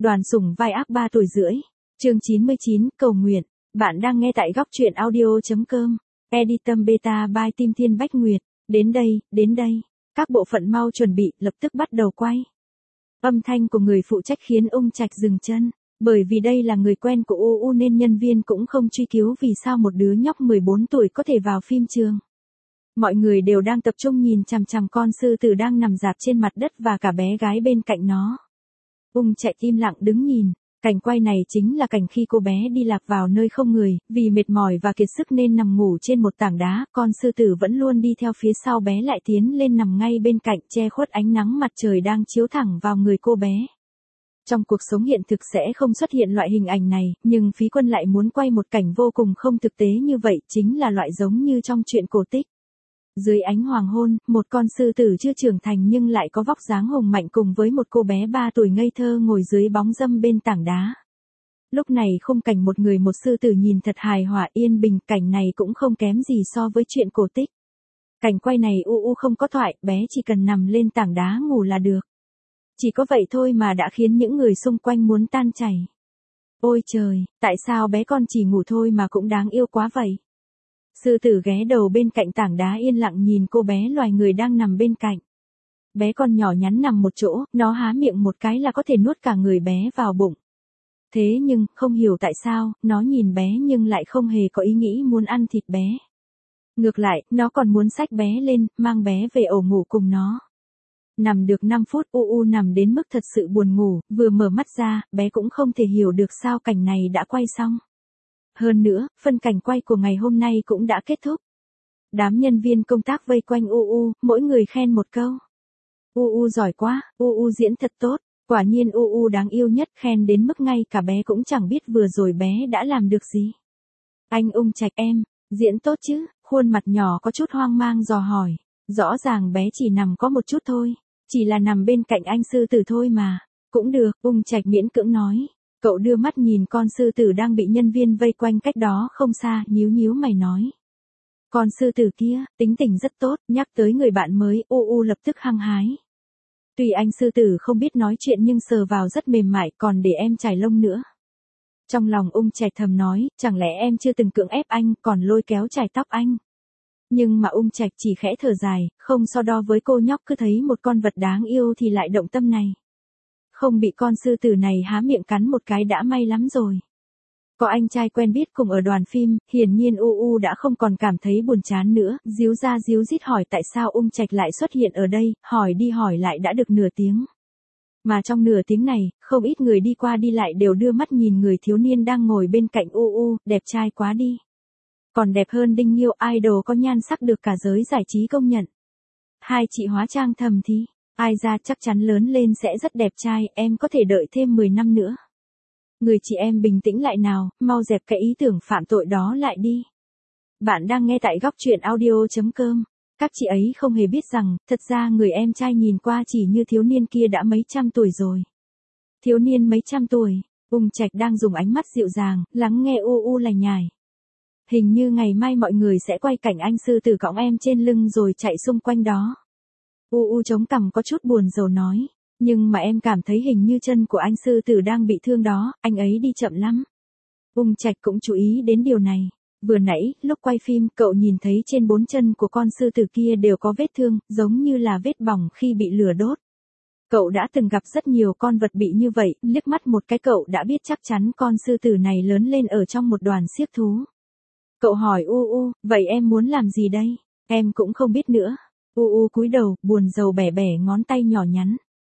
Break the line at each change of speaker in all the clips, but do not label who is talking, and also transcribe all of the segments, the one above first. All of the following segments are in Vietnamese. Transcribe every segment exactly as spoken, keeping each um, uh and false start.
Đoàn Sủng vai ác ba tuổi rưỡi. Chương chín mươi chín, cầu nguyện. Bạn đang nghe tại góc truyện audio chấm com. Editum Beta by Tim Thiên Bách Nguyệt. Đến đây, đến đây. Các bộ phận mau chuẩn bị, lập tức bắt đầu quay. Âm thanh của người phụ trách khiến Ung Trạch dừng chân. Bởi vì đây là người quen của u u nên nhân viên cũng không truy cứu vì sao một đứa nhóc mười bốn tuổi có thể vào phim trường. Mọi người đều đang tập trung nhìn chằm chằm con sư tử đang nằm rạp trên mặt đất và cả bé gái bên cạnh nó. Ung Trạch im lặng đứng nhìn. Cảnh quay này chính là cảnh khi cô bé đi lạc vào nơi không người, vì mệt mỏi và kiệt sức nên nằm ngủ trên một tảng đá, con sư tử vẫn luôn đi theo phía sau bé lại tiến lên nằm ngay bên cạnh che khuất ánh nắng mặt trời đang chiếu thẳng vào người cô bé. Trong cuộc sống hiện thực sẽ không xuất hiện loại hình ảnh này, nhưng Phí Quân lại muốn quay một cảnh vô cùng không thực tế như vậy, chính là loại giống như trong truyện cổ tích. Dưới ánh hoàng hôn, một con sư tử chưa trưởng thành nhưng lại có vóc dáng hùng mạnh cùng với một cô bé ba tuổi ngây thơ ngồi dưới bóng râm bên tảng đá. Lúc này khung cảnh một người một sư tử nhìn thật hài hòa yên bình, cảnh này cũng không kém gì so với chuyện cổ tích. Cảnh quay này u u không có thoại, bé chỉ cần nằm lên tảng đá ngủ là được. Chỉ có vậy thôi mà đã khiến những người xung quanh muốn tan chảy. Ôi trời, tại sao bé con chỉ ngủ thôi mà cũng đáng yêu quá vậy? Sư tử ghé đầu bên cạnh tảng đá yên lặng nhìn cô bé loài người đang nằm bên cạnh. Bé con nhỏ nhắn nằm một chỗ, nó há miệng một cái là có thể nuốt cả người bé vào bụng. Thế nhưng, không hiểu tại sao, nó nhìn bé nhưng lại không hề có ý nghĩ muốn ăn thịt bé. Ngược lại, nó còn muốn xách bé lên, mang bé về ổ ngủ cùng nó. Nằm được năm phút, u u nằm đến mức thật sự buồn ngủ, vừa mở mắt ra, bé cũng không thể hiểu được sao cảnh này đã quay xong. Hơn nữa, phân cảnh quay của ngày hôm nay cũng đã kết thúc. Đám nhân viên công tác vây quanh u u, mỗi người khen một câu. U u giỏi quá, u u diễn thật tốt, quả nhiên u u đáng yêu nhất, khen đến mức ngay cả bé cũng chẳng biết vừa rồi bé đã làm được gì. Anh Ung Trạch em, diễn tốt chứ, khuôn mặt nhỏ có chút hoang mang dò hỏi. Rõ ràng bé chỉ nằm có một chút thôi, chỉ là nằm bên cạnh anh sư tử thôi mà. Cũng được, Ung Trạch miễn cưỡng nói. Cậu đưa mắt nhìn con sư tử đang bị nhân viên vây quanh cách đó không xa, nhíu nhíu mày nói. Con sư tử kia, tính tình rất tốt, nhắc tới người bạn mới, u u lập tức hăng hái. Tuy anh sư tử không biết nói chuyện nhưng sờ vào rất mềm mại, còn để em chải lông nữa. Trong lòng Ung Trạch thầm nói, chẳng lẽ em chưa từng cưỡng ép anh, còn lôi kéo chải tóc anh. Nhưng mà Ung Trạch chỉ khẽ thở dài, không so đo với cô nhóc cứ thấy một con vật đáng yêu thì lại động tâm này. Không bị con sư tử này há miệng cắn một cái đã may lắm rồi. Có anh trai quen biết cùng ở đoàn phim, hiển nhiên u u đã không còn cảm thấy buồn chán nữa, díu ra díu dít hỏi tại sao Ung Trạch lại xuất hiện ở đây, hỏi đi hỏi lại đã được nửa tiếng. Mà trong nửa tiếng này, không ít người đi qua đi lại đều đưa mắt nhìn người thiếu niên đang ngồi bên cạnh u u, đẹp trai quá đi. Còn đẹp hơn Đinh Nghiêu, idol có nhan sắc được cả giới giải trí công nhận. Hai chị hóa trang thầm thì, ai ra chắc chắn lớn lên sẽ rất đẹp trai, em có thể đợi thêm mười năm nữa. Người chị em bình tĩnh lại nào, mau dẹp cái ý tưởng phạm tội đó lại đi. Bạn đang nghe tại góc truyện audio chấm com. Các chị ấy không hề biết rằng, thật ra người em trai nhìn qua chỉ như thiếu niên kia đã mấy trăm tuổi rồi. Thiếu niên mấy trăm tuổi, Ung Trạch đang dùng ánh mắt dịu dàng, lắng nghe u u lải nhải. Hình như ngày mai mọi người sẽ quay cảnh anh sư tử cõng em trên lưng rồi chạy xung quanh đó. U u chống cằm có chút buồn rầu nói. Nhưng mà em cảm thấy hình như chân của anh sư tử đang bị thương đó, anh ấy đi chậm lắm. Ung Trạch cũng chú ý đến điều này. Vừa nãy, lúc quay phim, cậu nhìn thấy trên bốn chân của con sư tử kia đều có vết thương, giống như là vết bỏng khi bị lửa đốt. Cậu đã từng gặp rất nhiều con vật bị như vậy, liếc mắt một cái cậu đã biết chắc chắn con sư tử này lớn lên ở trong một đoàn xiếc thú. Cậu hỏi u u, vậy em muốn làm gì đây? Em cũng không biết nữa. U u cúi đầu, buồn rầu bẻ bẻ ngón tay nhỏ nhắn.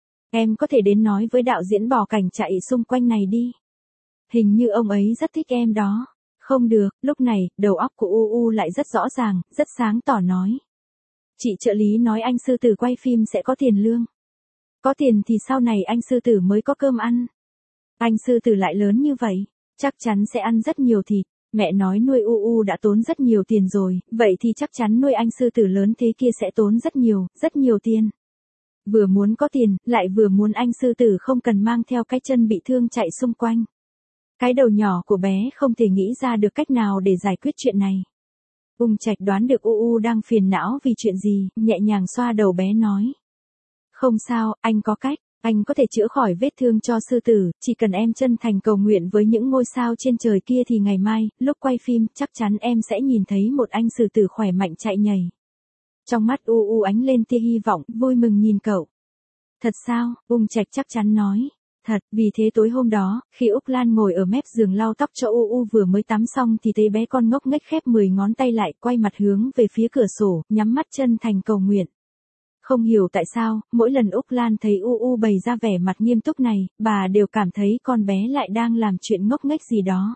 Em có thể đến nói với đạo diễn bỏ cảnh chạy xung quanh này đi. Hình như ông ấy rất thích em đó. Không được, lúc này, đầu óc của u u lại rất rõ ràng, rất sáng tỏ nói. Chị trợ lý nói anh sư tử quay phim sẽ có tiền lương. Có tiền thì sau này anh sư tử mới có cơm ăn. Anh sư tử lại lớn như vậy, chắc chắn sẽ ăn rất nhiều thịt. Mẹ nói nuôi u u đã tốn rất nhiều tiền rồi, vậy thì chắc chắn nuôi anh sư tử lớn thế kia sẽ tốn rất nhiều, rất nhiều tiền. Vừa muốn có tiền, lại vừa muốn anh sư tử không cần mang theo cái chân bị thương chạy xung quanh. Cái đầu nhỏ của bé không thể nghĩ ra được cách nào để giải quyết chuyện này. Ung Trạch đoán được u u đang phiền não vì chuyện gì, nhẹ nhàng xoa đầu bé nói. Không sao, anh có cách, Anh có thể chữa khỏi vết thương cho sư tử, chỉ cần em chân thành cầu nguyện với những ngôi sao trên trời kia thì ngày mai, lúc quay phim, chắc chắn em sẽ nhìn thấy một anh sư tử khỏe mạnh chạy nhảy. Trong mắt U U ánh lên tia hy vọng, vui mừng nhìn cậu. Thật sao? Ung Trạch chắc chắn nói. Thật, vì thế tối hôm đó, khi Úc Lan ngồi ở mép giường lau tóc cho U U vừa mới tắm xong thì thấy bé con ngốc nghếch khép mười ngón tay lại, quay mặt hướng về phía cửa sổ, nhắm mắt chân thành cầu nguyện. Không hiểu tại sao, mỗi lần Úc Lan thấy U U bày ra vẻ mặt nghiêm túc này, bà đều cảm thấy con bé lại đang làm chuyện ngốc nghếch gì đó.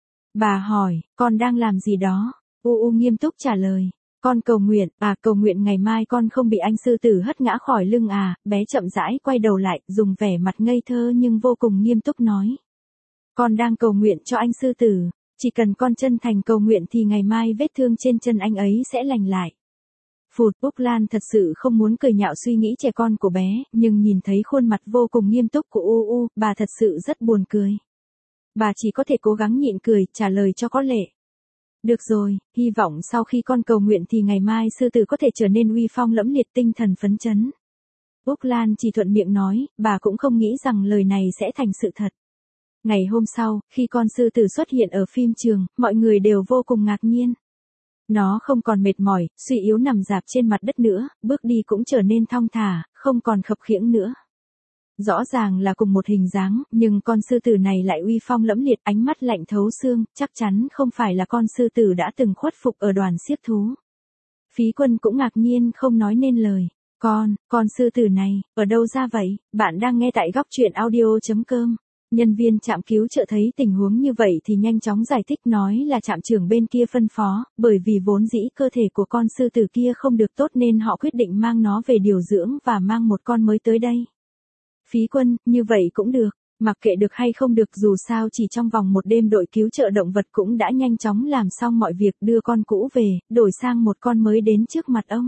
Bà hỏi, con đang làm gì đó? U U nghiêm túc trả lời. Con cầu nguyện, à cầu nguyện ngày mai con không bị anh sư tử hất ngã khỏi lưng à, bé chậm rãi quay đầu lại, dùng vẻ mặt ngây thơ nhưng vô cùng nghiêm túc nói. Con đang cầu nguyện cho anh sư tử, chỉ cần con chân thành cầu nguyện thì ngày mai vết thương trên chân anh ấy sẽ lành lại. Phụt, Úc Lan thật sự không muốn cười nhạo suy nghĩ trẻ con của bé, nhưng nhìn thấy khuôn mặt vô cùng nghiêm túc của U U, bà thật sự rất buồn cười. Bà chỉ có thể cố gắng nhịn cười, trả lời cho có lệ. Được rồi, hy vọng sau khi con cầu nguyện thì ngày mai sư tử có thể trở nên uy phong lẫm liệt tinh thần phấn chấn. Úc Lan chỉ thuận miệng nói, bà cũng không nghĩ rằng lời này sẽ thành sự thật. Ngày hôm sau, khi con sư tử xuất hiện ở phim trường, mọi người đều vô cùng ngạc nhiên. Nó không còn mệt mỏi, suy yếu nằm rạp trên mặt đất nữa, bước đi cũng trở nên thong thả, không còn khập khiễng nữa. Rõ ràng là cùng một hình dáng, nhưng con sư tử này lại uy phong lẫm liệt, ánh mắt lạnh thấu xương, chắc chắn không phải là con sư tử đã từng khuất phục ở đoàn xiếc thú. Phí Quân cũng ngạc nhiên không nói nên lời. Con, con sư tử này, ở đâu ra vậy? Bạn đang nghe tại góc truyện audio chấm com. Nhân viên trạm cứu trợ thấy tình huống như vậy thì nhanh chóng giải thích nói là trạm trưởng bên kia phân phó, bởi vì vốn dĩ cơ thể của con sư tử kia không được tốt nên họ quyết định mang nó về điều dưỡng và mang một con mới tới đây. Phí Quân, như vậy cũng được, mặc kệ được hay không được dù sao chỉ trong vòng một đêm đội cứu trợ động vật cũng đã nhanh chóng làm xong mọi việc đưa con cũ về, đổi sang một con mới đến trước mặt ông.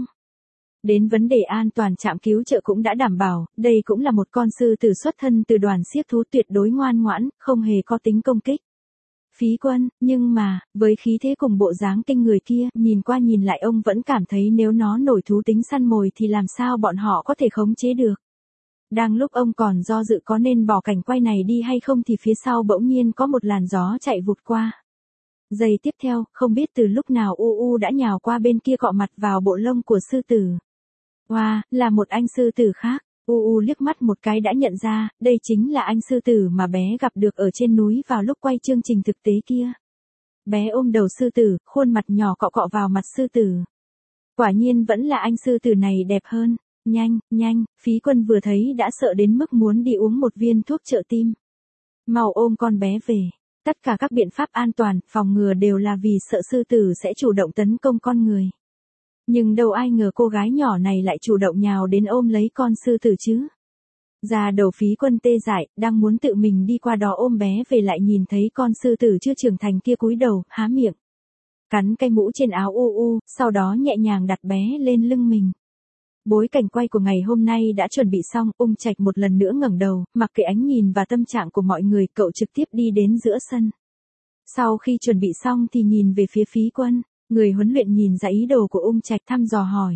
Đến vấn đề an toàn trạm cứu trợ cũng đã đảm bảo, đây cũng là một con sư tử xuất thân từ đoàn xiếc thú tuyệt đối ngoan ngoãn, không hề có tính công kích. Phí Quân, nhưng mà, với khí thế cùng bộ dáng kinh người kia, nhìn qua nhìn lại ông vẫn cảm thấy nếu nó nổi thú tính săn mồi thì làm sao bọn họ có thể khống chế được. Đang lúc ông còn do dự có nên bỏ cảnh quay này đi hay không thì phía sau bỗng nhiên có một làn gió chạy vụt qua. Giây tiếp theo, không biết từ lúc nào U U đã nhào qua bên kia cọ mặt vào bộ lông của sư tử. Wow, là một anh sư tử khác. U U liếc mắt một cái đã nhận ra, đây chính là anh sư tử mà bé gặp được ở trên núi vào lúc quay chương trình thực tế kia. Bé ôm đầu sư tử, khuôn mặt nhỏ cọ cọ vào mặt sư tử. Quả nhiên vẫn là anh sư tử này đẹp hơn. Nhanh, nhanh, Phí Quân vừa thấy đã sợ đến mức muốn đi uống một viên thuốc trợ tim. Mau ôm con bé về. Tất cả các biện pháp an toàn, phòng ngừa đều là vì sợ sư tử sẽ chủ động tấn công con người. Nhưng đâu ai ngờ cô gái nhỏ này lại chủ động nhào đến ôm lấy con sư tử chứ. Da đầu Phí Quân tê dại, đang muốn tự mình đi qua đó ôm bé về lại nhìn thấy con sư tử chưa trưởng thành kia cúi đầu, há miệng. Cắn cái mũ trên áo U U, sau đó nhẹ nhàng đặt bé lên lưng mình. Bối cảnh quay của ngày hôm nay đã chuẩn bị xong, Ung Trạch một lần nữa ngẩng đầu, mặc kệ ánh nhìn và tâm trạng của mọi người, cậu trực tiếp đi đến giữa sân. Sau khi chuẩn bị xong thì nhìn về phía Phí Quân, người huấn luyện nhìn ra ý đồ của Ung Trạch thăm dò hỏi.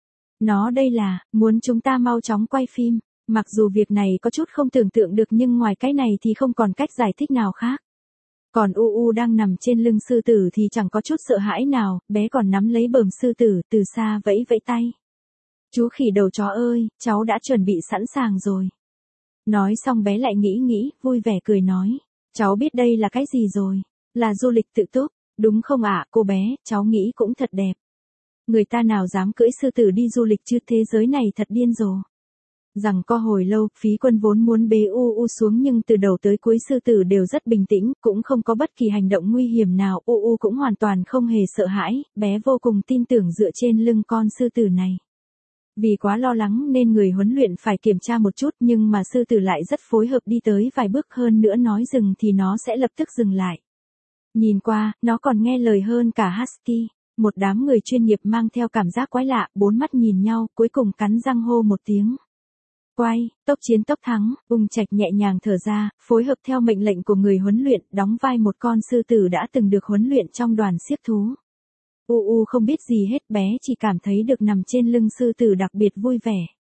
Nó đây là, muốn chúng ta mau chóng quay phim, mặc dù việc này có chút không tưởng tượng được nhưng ngoài cái này thì không còn cách giải thích nào khác. Còn U U đang nằm trên lưng sư tử thì chẳng có chút sợ hãi nào, bé còn nắm lấy bờm sư tử, từ xa vẫy vẫy tay. Chú khỉ đầu chó ơi, cháu đã chuẩn bị sẵn sàng rồi. Nói xong bé lại nghĩ nghĩ, vui vẻ cười nói. Cháu biết đây là cái gì rồi? Là du lịch tự túc, đúng không ạ? À, cô bé, cháu nghĩ cũng thật đẹp. Người ta nào dám cưỡi sư tử đi du lịch chứ, thế giới này thật điên rồ. Rằng co hồi lâu, Phí Quân vốn muốn bế U U xuống nhưng từ đầu tới cuối sư tử đều rất bình tĩnh, cũng không có bất kỳ hành động nguy hiểm nào. U U cũng hoàn toàn không hề sợ hãi, bé vô cùng tin tưởng dựa trên lưng con sư tử này. Vì quá lo lắng nên người huấn luyện phải kiểm tra một chút nhưng mà sư tử lại rất phối hợp đi tới vài bước hơn nữa nói dừng thì nó sẽ lập tức dừng lại. Nhìn qua, nó còn nghe lời hơn cả Husky. Một đám người chuyên nghiệp mang theo cảm giác quái lạ, bốn mắt nhìn nhau, cuối cùng cắn răng hô một tiếng. Quay, tốc chiến tốc thắng, Ung Trạch nhẹ nhàng thở ra, phối hợp theo mệnh lệnh của người huấn luyện, đóng vai một con sư tử đã từng được huấn luyện trong đoàn xiếc thú. U U không biết gì hết, bé chỉ cảm thấy được nằm trên lưng sư tử đặc biệt vui vẻ.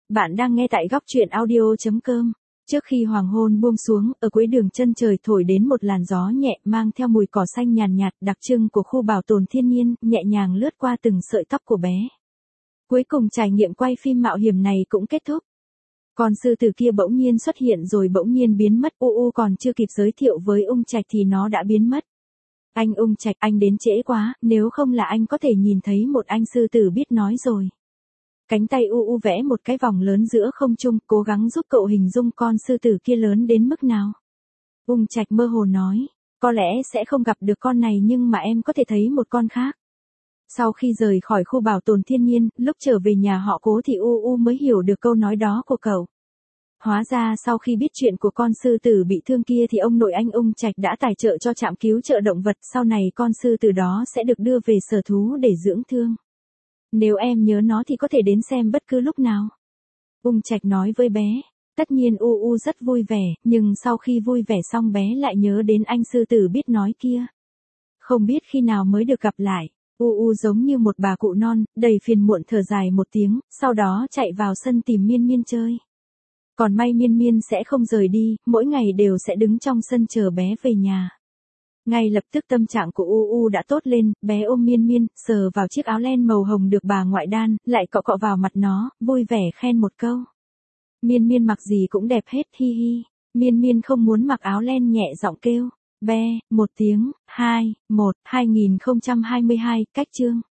Bạn đang nghe tại góc truyện audio.com. Trước khi hoàng hôn buông xuống, ở cuối đường chân trời thổi đến một làn gió nhẹ mang theo mùi cỏ xanh nhàn nhạt, nhạt đặc trưng của khu bảo tồn thiên nhiên, nhẹ nhàng lướt qua từng sợi tóc của bé. Cuối cùng trải nghiệm quay phim mạo hiểm này cũng kết thúc. Con sư tử kia bỗng nhiên xuất hiện rồi bỗng nhiên biến mất. U U còn chưa kịp giới thiệu với Ung Trạch thì nó đã biến mất. Anh Ung Trạch, anh đến trễ quá, nếu không là anh có thể nhìn thấy một anh sư tử biết nói rồi. Cánh tay U U vẽ một cái vòng lớn giữa không trung, cố gắng giúp cậu hình dung con sư tử kia lớn đến mức nào. Ung Trạch mơ hồ nói, có lẽ sẽ không gặp được con này nhưng mà em có thể thấy một con khác. Sau khi rời khỏi khu bảo tồn thiên nhiên, lúc trở về nhà họ Cố thì U U mới hiểu được câu nói đó của cậu. Hóa ra sau khi biết chuyện của con sư tử bị thương kia thì ông nội anh Ung Trạch đã tài trợ cho trạm cứu trợ động vật, sau này con sư tử đó sẽ được đưa về sở thú để dưỡng thương. Nếu em nhớ nó thì có thể đến xem bất cứ lúc nào. Ung Trạch nói với bé. Tất nhiên U U rất vui vẻ, nhưng sau khi vui vẻ xong bé lại nhớ đến anh sư tử biết nói kia. Không biết khi nào mới được gặp lại. U U giống như một bà cụ non, đầy phiền muộn thở dài một tiếng, sau đó chạy vào sân tìm Miên Miên chơi. Còn may Miên Miên sẽ không rời đi, mỗi ngày đều sẽ đứng trong sân chờ bé về nhà. Ngay lập tức tâm trạng của U U đã tốt lên, bé ôm Miên Miên, sờ vào chiếc áo len màu hồng được bà ngoại đan, lại cọ cọ vào mặt nó, vui vẻ khen một câu. Miên Miên mặc gì cũng đẹp hết, hi hi. Miên Miên không muốn mặc áo len nhẹ giọng kêu. Be, một tiếng, hai, một, hai nghìn không trăm hai mươi hai, cách chương.